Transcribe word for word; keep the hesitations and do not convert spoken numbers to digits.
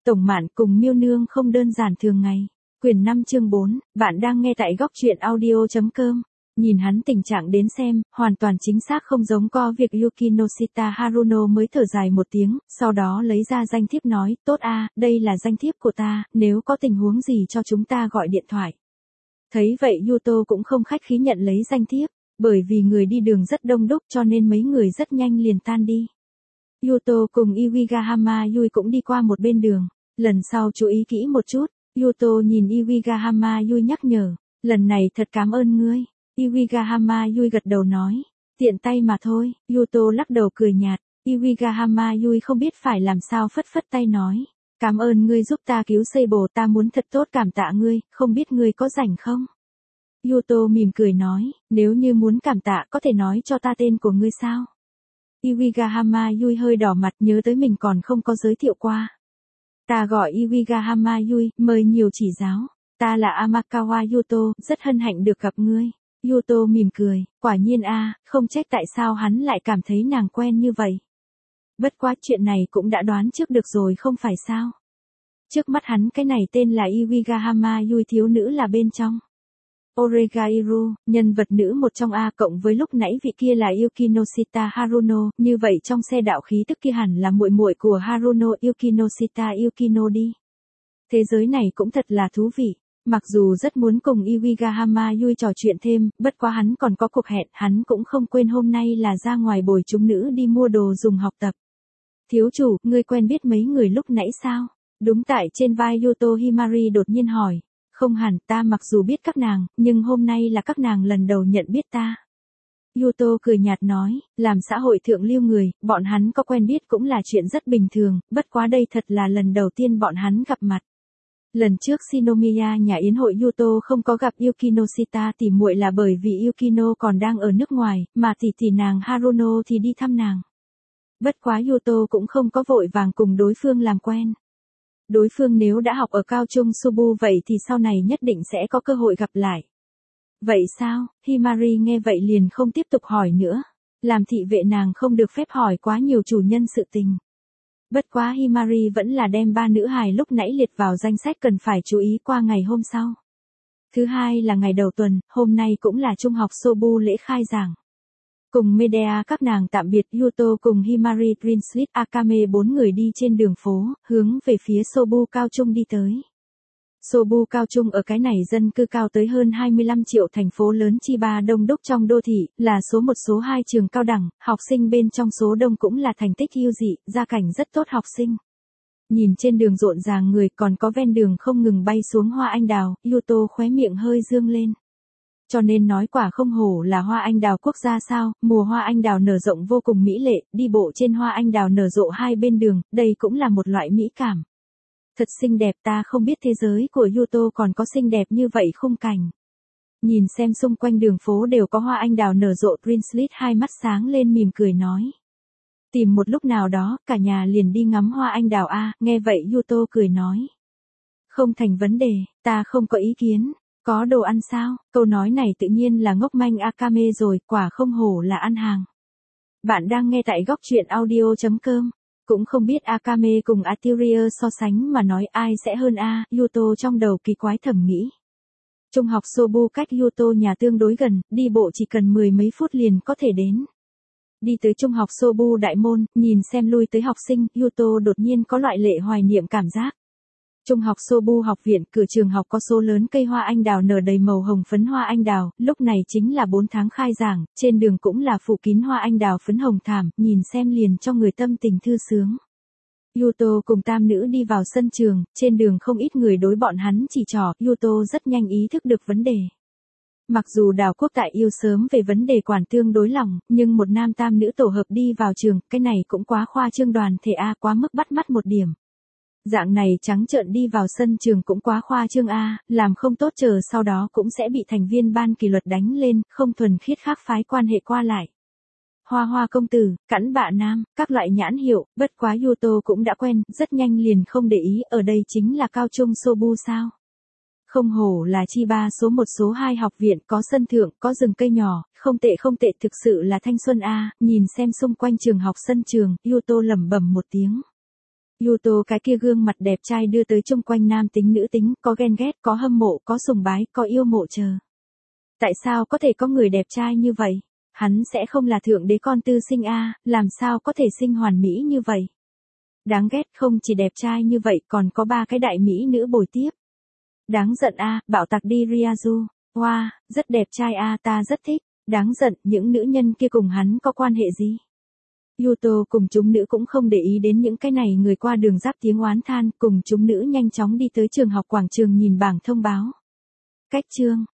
Tổng Mạn cùng Miêu Nương không đơn giản thường ngày. Quyển năm chương bốn, bạn đang nghe tại góc truyện audio.com. Nhìn hắn tình trạng đến xem, hoàn toàn chính xác không giống co việc Yukinoshita Haruno mới thở dài một tiếng, sau đó lấy ra danh thiếp nói, tốt a, đây là danh thiếp của ta, nếu có tình huống gì cho chúng ta gọi điện thoại. Thấy vậy Yuto cũng không khách khí nhận lấy danh thiếp, bởi vì người đi đường rất đông đúc cho nên mấy người rất nhanh liền tan đi. Yuto cùng Iwigahama Hamayui cũng đi qua một bên đường, lần sau chú ý kỹ một chút. Yuto nhìn Iwigahama Hamayui nhắc nhở, lần này thật cảm ơn ngươi. Iwigahama Hamayui gật đầu nói, tiện tay mà thôi. Yuto lắc đầu cười nhạt. Iwigahama Hamayui không biết phải làm sao phất phất tay nói, cảm ơn ngươi giúp ta cứu Seibo, ta muốn thật tốt cảm tạ ngươi, không biết ngươi có rảnh không? Yuto mỉm cười nói, nếu như muốn cảm tạ có thể nói cho ta tên của ngươi sao? Iwigahama Hamayui hơi đỏ mặt, nhớ tới mình còn không có giới thiệu qua. Ta gọi Iwigahama Hamayui, mời nhiều chỉ giáo. Ta là Amakawa Yuto, rất hân hạnh được gặp ngươi. Yuto mỉm cười, quả nhiên a, không trách tại sao hắn lại cảm thấy nàng quen như vậy. Bất quá chuyện này cũng đã đoán trước được rồi không phải sao. Trước mắt hắn cái này tên là Iwigahama Hamayui, thiếu nữ là bên trong. Oregairu, nhân vật nữ một trong A cộng với lúc nãy vị kia là Yukinoshita Haruno, như vậy trong xe đạo khí tức kia hẳn là muội muội của Haruno, Yukinoshita Yukino đi. Thế giới này cũng thật là thú vị, mặc dù rất muốn cùng Iwigahama Hamayui trò chuyện thêm, bất quá hắn còn có cuộc hẹn, hắn cũng không quên hôm nay là ra ngoài bồi chúng nữ đi mua đồ dùng học tập. Thiếu chủ, ngươi quen biết mấy người lúc nãy sao? Đúng tại trên vai Yuto Himari đột nhiên hỏi. Không hẳn, ta mặc dù biết các nàng, nhưng hôm nay là các nàng lần đầu nhận biết ta. Yuto cười nhạt nói, làm xã hội thượng lưu người, bọn hắn có quen biết cũng là chuyện rất bình thường, bất quá đây thật là lần đầu tiên bọn hắn gặp mặt. Lần trước Shinomiya nhà yến hội Yuto không có gặp Yukinoshita tỉ muội là bởi vì Yukino còn đang ở nước ngoài, mà tỷ tỷ nàng Haruno thì đi thăm nàng. Bất quá Yuto cũng không có vội vàng cùng đối phương làm quen. Đối phương nếu đã học ở cao trung Subu vậy thì sau này nhất định sẽ có cơ hội gặp lại. Vậy sao? Himari nghe vậy liền không tiếp tục hỏi nữa. Làm thị vệ nàng không được phép hỏi quá nhiều chủ nhân sự tình. Bất quá Himari vẫn là đem ba nữ hài lúc nãy liệt vào danh sách cần phải chú ý qua ngày hôm sau. Thứ hai là ngày đầu tuần, hôm nay cũng là trung học Sobu lễ khai giảng. Cùng Medea các nàng tạm biệt, Yuto cùng Himari, Prince Akame bốn người đi trên đường phố, hướng về phía Sobu cao trung đi tới. Sobu cao trung ở cái này dân cư cao tới hơn hai mươi lăm triệu thành phố lớn Chiba đông đúc trong đô thị, là số một số hai trường cao đẳng, học sinh bên trong số đông cũng là thành tích ưu dị, gia cảnh rất tốt học sinh. Nhìn trên đường rộn ràng người, còn có ven đường không ngừng bay xuống hoa anh đào, Yuto khóe miệng hơi dương lên. Cho nên nói quả không hổ là hoa anh đào quốc gia sao, mùa hoa anh đào nở rộng vô cùng mỹ lệ, đi bộ trên hoa anh đào nở rộ hai bên đường, đây cũng là một loại mỹ cảm. Thật xinh đẹp, ta không biết thế giới của Yuto còn có xinh đẹp như vậy khung cảnh. Nhìn xem xung quanh đường phố đều có hoa anh đào nở rộ, Prince hai mắt sáng lên mỉm cười nói. Tìm một lúc nào đó, cả nhà liền đi ngắm hoa anh đào a, nghe vậy Yuto cười nói. Không thành vấn đề, ta không có ý kiến. Có đồ ăn sao? Câu nói này tự nhiên là ngốc manh Akame rồi, quả không hổ là ăn hàng. Bạn đang nghe tại góc truyện audio.com. Cũng không biết Akame cùng Atiria so sánh mà nói ai sẽ hơn a, Yuto trong đầu kỳ quái thầm nghĩ. Trung học Sobu cách Yuto nhà tương đối gần, đi bộ chỉ cần mười mấy phút liền có thể đến. Đi tới trung học Sobu đại môn, nhìn xem lui tới học sinh, Yuto đột nhiên có loại lệ hoài niệm cảm giác. Trung học Sobu học viện, cửa trường học có số lớn cây hoa anh đào nở đầy màu hồng phấn hoa anh đào, lúc này chính là bốn tháng khai giảng, trên đường cũng là phủ kín hoa anh đào phấn hồng thảm, nhìn xem liền cho người tâm tình thư sướng. Yuto cùng tam nữ đi vào sân trường, trên đường không ít người đối bọn hắn chỉ trỏ, Yuto rất nhanh ý thức được vấn đề. Mặc dù đào quốc tại yêu sớm về vấn đề quản tương đối lòng, nhưng một nam tam nữ tổ hợp đi vào trường, cái này cũng quá khoa trương, đoàn thể A quá mức bắt mắt một điểm. Dạng này trắng trợn đi vào sân trường cũng quá khoa trương a, làm không tốt chờ sau đó cũng sẽ bị thành viên ban kỷ luật đánh lên, không thuần khiết khác phái quan hệ qua lại. Hoa hoa công tử, cẵn bạ nam, các loại nhãn hiệu, bất quá Yuto cũng đã quen, rất nhanh liền không để ý, ở đây chính là cao trung Sobu sao. Không hổ là Chiba số một số hai học viện, có sân thượng, có rừng cây nhỏ, không tệ không tệ, thực sự là thanh xuân a, nhìn xem xung quanh trường học sân trường, Yuto lẩm bẩm một tiếng. Yuto cái kia gương mặt đẹp trai đưa tới chung quanh nam tính nữ tính, có ghen ghét, có hâm mộ, có sùng bái, có yêu mộ chờ. Tại sao có thể có người đẹp trai như vậy? Hắn sẽ không là thượng đế con tư sinh a, làm sao có thể sinh hoàn mỹ như vậy? Đáng ghét, không chỉ đẹp trai như vậy còn có ba cái đại mỹ nữ bồi tiếp. Đáng giận a, bạo tạc đi Ryazu. Wow, rất đẹp trai a, ta rất thích. Đáng giận, những nữ nhân kia cùng hắn có quan hệ gì? Yuto cùng chúng nữ cũng không để ý đến những cái này người qua đường giáp tiếng oán than, cùng chúng nữ nhanh chóng đi tới trường học quảng trường nhìn bảng thông báo. Cách chương